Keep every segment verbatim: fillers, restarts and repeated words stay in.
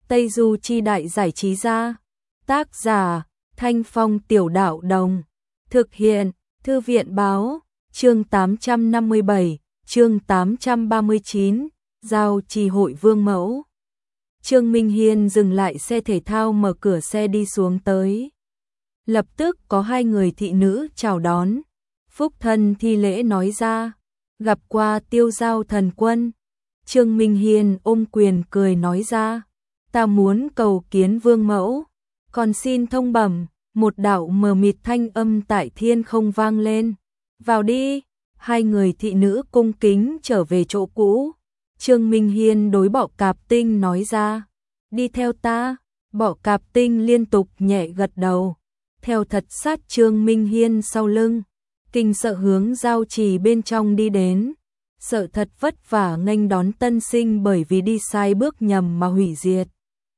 Tây Du Chi Đại Giải Trí Gia. Tác giả Thanh Phong Tiểu Đạo Đồng. Thực hiện Thư viện Báo. Chương tám trăm năm mươi bảy, chương tám trăm ba mươi chín, Giao Trì Hội Vương Mẫu. Trương Minh Hiên dừng lại xe thể thao, mở cửa xe đi xuống tới. Lập tức có hai người thị nữ chào đón. Phúc thân thi lễ nói ra, gặp qua Tiêu Giao thần quân. Trương Minh Hiên ôm quyền cười nói ra, ta muốn cầu kiến vương mẫu, còn xin thông bẩm. Một đạo mờ mịt thanh âm tại thiên không vang lên, vào đi. Hai người thị nữ cung kính trở về chỗ cũ. Trương Minh Hiên đối Bọ Cạp Tinh nói ra, đi theo ta. Bọ Cạp Tinh liên tục nhẹ gật đầu, theo thật sát Trương Minh Hiên sau lưng. Kinh sợ hướng giao trì bên trong đi đến, sợ thật vất vả nghênh đón tân sinh bởi vì đi sai bước nhầm mà hủy diệt.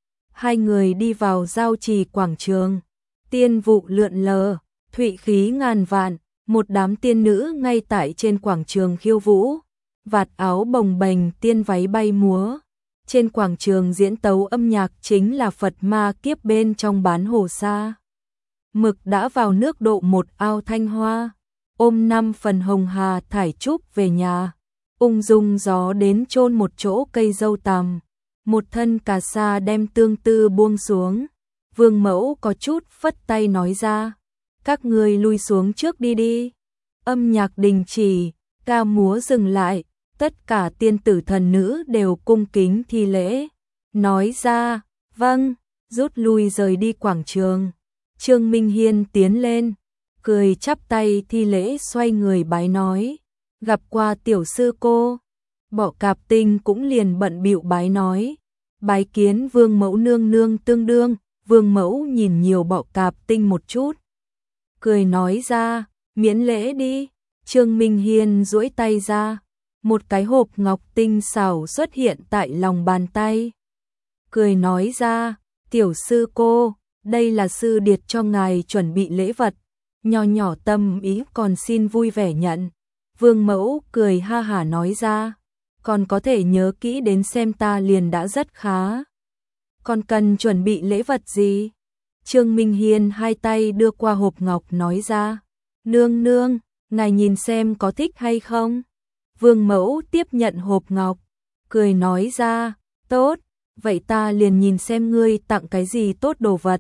Hai người đi vào giao trì quảng trường, tiên vụ lượn lờ, thụy khí ngàn vạn, một đám tiên nữ ngay tại trên quảng trường khiêu vũ, vạt áo bồng bềnh, tiên váy bay múa. Trên quảng trường diễn tấu âm nhạc chính là Phật Ma Kiếp bên trong bán hồ sa. Mực đã vào nước độ một ao thanh hoa, ôm năm phần hồng hà thải trúc về nhà, ung dung gió đến chôn một chỗ cây dâu tằm, một thân cà sa đem tương tư buông xuống. Vương mẫu có chút phất tay nói ra, các ngươi lui xuống trước đi đi. Âm nhạc đình chỉ, ca múa dừng lại, tất cả tiên tử thần nữ đều cung kính thi lễ, nói ra, vâng, rút lui rời đi quảng trường. Trương Minh Hiên tiến lên, cười chắp tay thi lễ, xoay người bái nói, gặp qua tiểu sư cô. Bọ Cạp Tinh cũng liền bận bịu bái nói, bái kiến vương mẫu nương nương tương đương. Vương mẫu nhìn nhiều Bọ Cạp Tinh một chút, cười nói ra, miễn lễ đi. Trương Minh Hiên duỗi tay ra, một cái hộp ngọc tinh xảo xuất hiện tại lòng bàn tay, cười nói ra, tiểu sư cô, đây là sư điệt cho ngài chuẩn bị lễ vật, nho nhỏ tâm ý, còn xin vui vẻ nhận. Vương mẫu cười ha hả nói ra, còn có thể nhớ kỹ đến xem ta liền đã rất khá. Còn cần chuẩn bị lễ vật gì? Trương Minh Hiên hai tay đưa qua hộp ngọc nói ra, nương nương, ngài nhìn xem có thích hay không? Vương mẫu tiếp nhận hộp ngọc, cười nói ra, tốt, vậy ta liền nhìn xem ngươi tặng cái gì tốt đồ vật.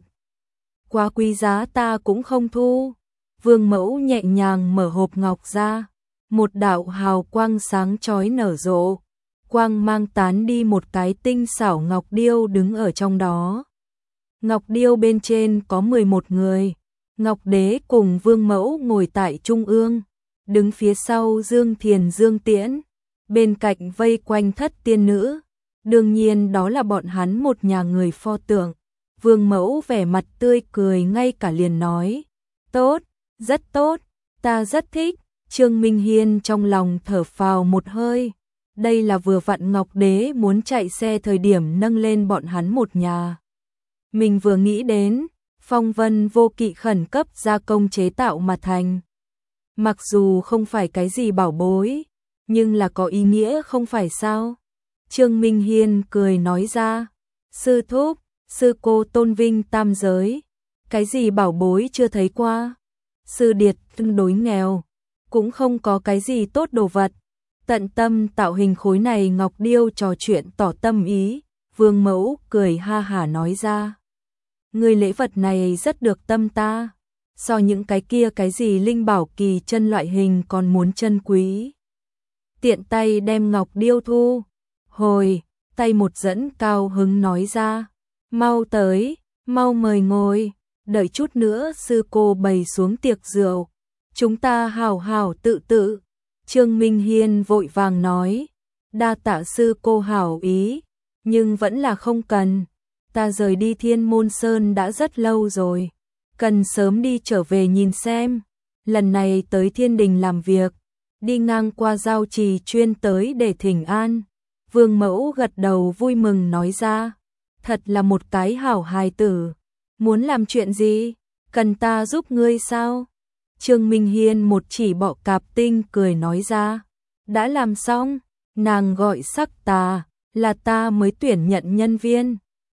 Quá quý giá ta cũng không thu. Vương mẫu nhẹ nhàng mở hộp ngọc ra, một đạo hào quang sáng chói nở rộ, quang mang tán đi, một cái tinh xảo ngọc điêu đứng ở trong đó. Ngọc điêu bên trên có mười một người, Ngọc Đế cùng Vương mẫu ngồi tại trung ương, đứng phía sau Dương Thiền Dương Tiễn, bên cạnh vây quanh thất tiên nữ, đương nhiên đó là bọn hắn một nhà người pho tượng. Vương mẫu vẻ mặt tươi cười, ngay cả liền nói, tốt, rất tốt, ta rất thích. Trương Minh Hiên trong lòng thở phào một hơi, đây là vừa vặn Ngọc Đế muốn chạy xe thời điểm nâng lên bọn hắn một nhà. Mình vừa nghĩ đến, phong vân vô kỵ khẩn cấp gia công chế tạo mà thành. Mặc dù không phải cái gì bảo bối, nhưng là có ý nghĩa không phải sao? Trương Minh Hiên cười nói ra, sư thúc, sư cô tôn vinh tam giới, cái gì bảo bối chưa thấy qua. Sư điệt tương đối nghèo, cũng không có cái gì tốt đồ vật. Tận tâm tạo hình khối này ngọc điêu trò chuyện tỏ tâm ý. Vương mẫu cười ha hả nói ra, người lễ vật này rất được tâm ta, so những cái kia cái gì linh bảo kỳ chân loại hình còn muốn chân quý. Tiện tay đem ngọc điêu thu hồi, tay một dẫn cao hứng nói ra, mau tới, mau mời ngồi, đợi chút nữa sư cô bày xuống tiệc rượu, chúng ta hào hào tự tự. Trương Minh Hiên vội vàng nói, đa tạ sư cô hảo ý, nhưng vẫn là không cần, ta rời đi Thiên Môn Sơn đã rất lâu rồi, cần sớm đi trở về nhìn xem. Lần này tới thiên đình làm việc, đi ngang qua giao trì chuyên tới để thỉnh an. Vương mẫu gật đầu vui mừng nói ra, thật là một cái hảo hài tử, muốn làm chuyện gì, cần ta giúp ngươi sao? Trương Minh Hiên một chỉ Bọ Cạp Tinh cười nói ra, đã làm xong, nàng gọi sắc tà, là ta mới tuyển nhận nhân viên.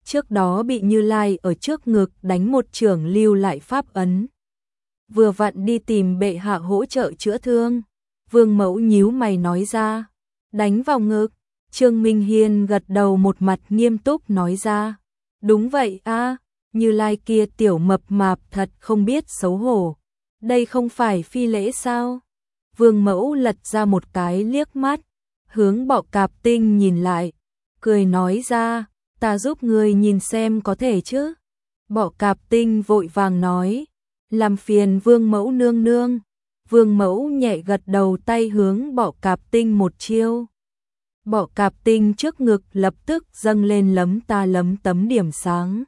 trước đó bị Như Lai ở trước ngực đánh một chưởng lưu lại pháp ấn. Vừa vặn đi tìm bệ hạ hỗ trợ chữa thương. Vương Mẫu nhíu mày nói ra, đánh vào ngực. Trương Minh Hiên gật đầu một mặt nghiêm túc nói ra, đúng vậy a, Như Lai kia tiểu mập mạp thật không biết xấu hổ. Đây không phải phi lễ sao? Vương Mẫu lật ra một cái liếc mắt, hướng Bọ Cạp Tinh nhìn lại, cười nói ra, ta giúp người nhìn xem có thể chứ. Bọ Cạp Tinh vội vàng nói, làm phiền Vương Mẫu nương nương. Vương Mẫu nhẹ gật đầu, tay hướng Bọ Cạp Tinh một chiêu. Bọ Cạp Tinh trước ngực lập tức dâng lên lấm ta lấm tấm điểm sáng.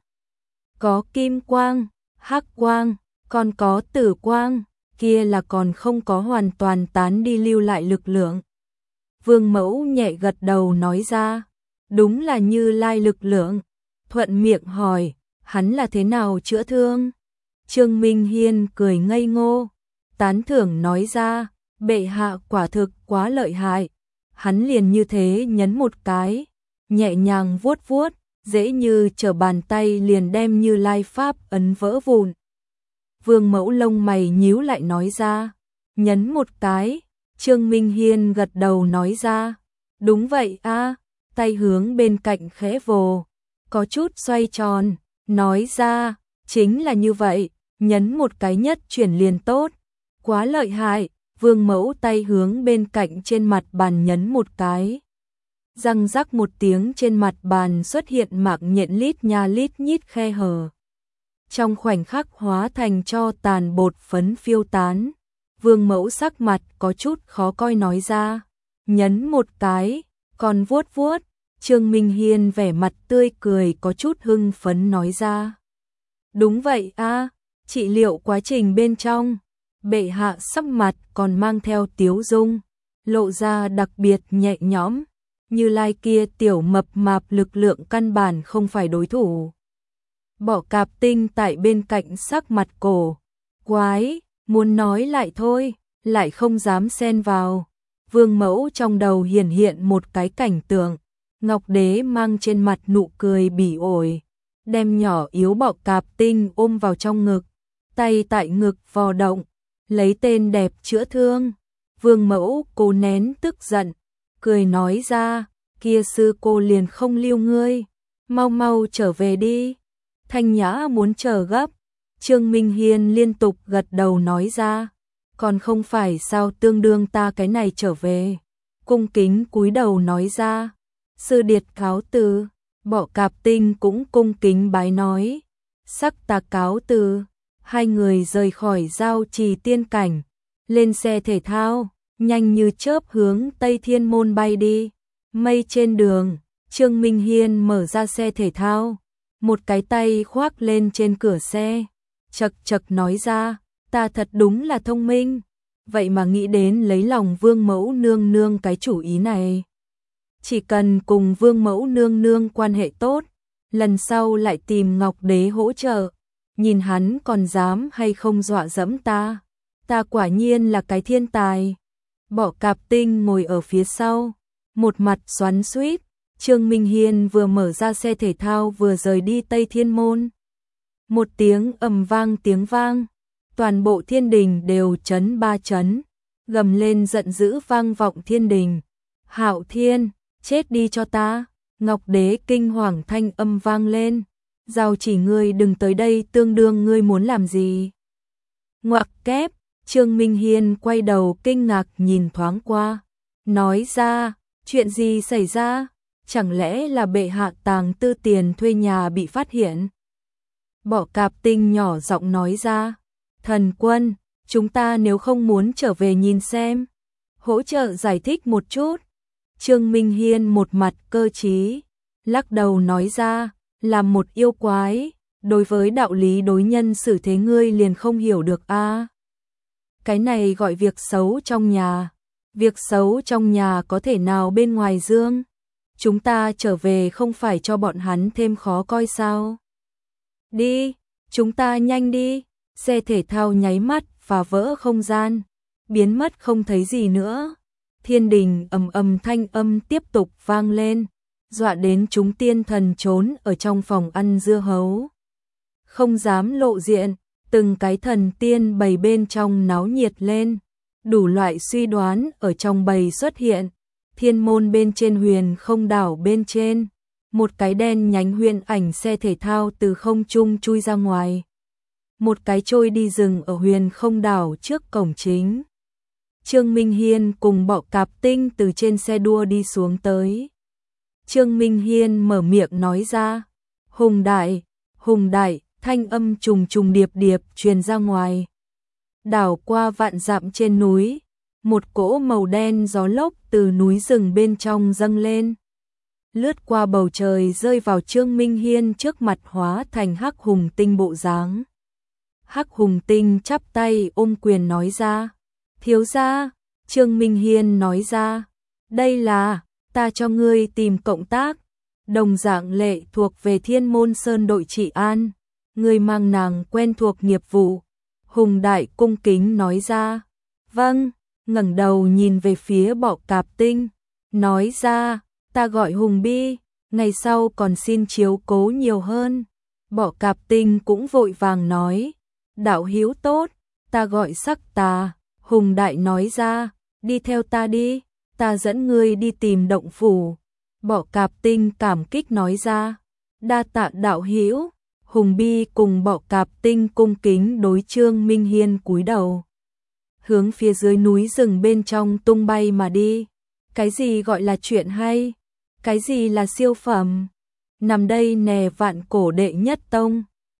Có kim quang, hắc quang, còn có tử quang, kia là còn không có hoàn toàn tán đi lưu lại lực lượng. Vương Mẫu nhẹ gật đầu nói ra, đúng là Như Lai lực lượng. Thuận miệng hỏi, hắn là thế nào chữa thương? Trương Minh Hiên cười ngây ngô, tán thưởng nói ra, bệ hạ quả thực quá lợi hại. Hắn liền như thế nhấn một cái, nhẹ nhàng vuốt vuốt, dễ như trở bàn tay liền đem Như Lai pháp ấn vỡ vụn. Vương Mẫu lông mày nhíu lại nói ra, nhấn một cái. Trương Minh Hiên gật đầu nói ra, đúng vậy a, tay hướng bên cạnh khẽ vồ, có chút xoay tròn, nói ra, chính là như vậy, nhấn một cái nhất chuyển liền tốt, quá lợi hại. Vương Mẫu tay hướng bên cạnh trên mặt bàn nhấn một cái. Răng rắc một tiếng, trên mặt bàn xuất hiện mạng nhện lít nha lít nhít khe hở. Trong khoảnh khắc hóa thành cho tàn bột phấn phiêu tán. Vương Mẫu sắc mặt có chút khó coi nói ra, nhấn một cái, còn vuốt vuốt. Trương Minh Hiên vẻ mặt tươi cười có chút hưng phấn nói ra, đúng vậy a, trị liệu quá trình bên trong, bệ hạ sắc mặt còn mang theo tiếu dung, lộ ra đặc biệt nhẹ nhõm. Như Lai kia tiểu mập mạp lực lượng căn bản không phải đối thủ. Bọ Cạp Tinh tại bên cạnh sắc mặt cổ quái, muốn nói lại thôi, lại không dám xen vào. Vương Mẫu trong đầu hiển hiện một cái cảnh tượng, Ngọc Đế mang trên mặt nụ cười bỉ ổi, đem nhỏ yếu Bọ Cạp Tinh ôm vào trong ngực, tay tại ngực vò động, lấy tên đẹp chữa thương. Vương Mẫu cố nén tức giận, cười nói ra, kia sư cô liền không lưu ngươi, mau mau trở về đi. Thanh Nhã muốn chờ gấp. Trương Minh Hiên liên tục gật đầu nói ra, còn không phải sao, tương đương ta cái này trở về. Cung kính cúi đầu nói ra, sư điệt cáo từ. Bọ Cạp Tinh cũng cung kính bái nói, sắc ta cáo từ. Hai người rời khỏi giao trì tiên cảnh, lên xe thể thao, nhanh như chớp hướng Tây Thiên Môn bay đi. Mây trên đường, Trương Minh Hiên mở ra xe thể thao, một cái tay khoác lên trên cửa xe, chật chật nói ra, ta thật đúng là thông minh, vậy mà nghĩ đến lấy lòng Vương Mẫu nương nương cái chủ ý này. Chỉ cần cùng Vương Mẫu nương nương quan hệ tốt, lần sau lại tìm Ngọc Đế hỗ trợ, nhìn hắn còn dám hay không dọa dẫm ta. Ta quả nhiên là cái thiên tài. Bọ Cạp Tinh ngồi ở phía sau, một mặt xoắn xuýt. Trương Minh Hiên vừa mở ra xe thể thao vừa rời đi Tây Thiên Môn. Một tiếng ầm vang tiếng vang, toàn bộ thiên đình đều chấn ba chấn, gầm lên giận dữ vang vọng thiên đình. Hạo Thiên, chết đi cho ta. Ngọc Đế kinh hoàng thanh âm vang lên, giao chỉ ngươi đừng tới đây, tương đương ngươi muốn làm gì? Ngoặc kép. Trương Minh Hiên quay đầu kinh ngạc nhìn thoáng qua, nói ra, chuyện gì xảy ra? Chẳng lẽ là bệ hạ tàng tư tiền thuê nhà bị phát hiện? Bọ Cạp Tinh nhỏ giọng nói ra, thần quân, chúng ta nếu không muốn trở về nhìn xem, hỗ trợ giải thích một chút. Trương Minh Hiên một mặt cơ trí, lắc đầu nói ra, làm một yêu quái, đối với đạo lý đối nhân xử thế ngươi liền không hiểu được a? À, cái này gọi việc xấu trong nhà, việc xấu trong nhà có thể nào bên ngoài dương? Chúng ta trở về không phải cho bọn hắn thêm khó coi sao? Đi, chúng ta nhanh đi. Xe thể thao nháy mắt phá vỡ không gian, biến mất không thấy gì nữa. Thiên đình ầm ầm thanh âm tiếp tục vang lên, dọa đến chúng tiên thần trốn ở trong phòng ăn dưa hấu. Không dám lộ diện, từng cái thần tiên bầy bên trong náo nhiệt lên, đủ loại suy đoán ở trong bầy xuất hiện. Thiên môn bên trên huyền không đảo bên trên, một cái đen nhánh huyền ảnh xe thể thao từ không trung chui ra ngoài. Một cái trôi đi rừng ở huyền không đảo trước cổng chính. Trương Minh Hiên cùng Bọ Cạp Tinh từ trên xe đua đi xuống tới. Trương Minh Hiên mở miệng nói ra, Hùng đại, Hùng đại, thanh âm trùng trùng điệp điệp truyền ra ngoài. Đảo qua vạn dặm trên núi, một cỗ màu đen gió lốc từ núi rừng bên trong dâng lên. Lướt qua bầu trời rơi vào Trương Minh Hiên trước mặt hóa thành Hắc Hùng Tinh bộ dáng. Hắc Hùng Tinh chắp tay ôm quyền nói ra, thiếu gia. Trương Minh Hiên nói ra, đây là, ta cho ngươi tìm cộng tác, đồng dạng lệ thuộc về Thiên Môn Sơn đội trị an, ngươi mang nàng quen thuộc nghiệp vụ. Hùng đại cung kính nói ra, vâng, ngẩng đầu nhìn về phía Bọ Cạp Tinh, nói ra, ta gọi Hùng Bi, ngày sau còn xin chiếu cố nhiều hơn. Bọ Cạp Tinh cũng vội vàng nói, đạo hữu tốt, ta gọi Sắc Tà. Hùng đại nói ra, đi theo ta đi, ta dẫn ngươi đi tìm động phủ. Bọ Cạp Tinh cảm kích nói ra, đa tạ đạo hữu. Hùng Bi cùng Bọ Cạp Tinh cung kính đối Trương Minh Hiên cúi đầu, hướng phía dưới núi rừng bên trong tung bay mà đi. Cái gì gọi là chuyện hay? Cái gì là siêu phẩm? Nằm đây nè vạn cổ đệ nhất tông.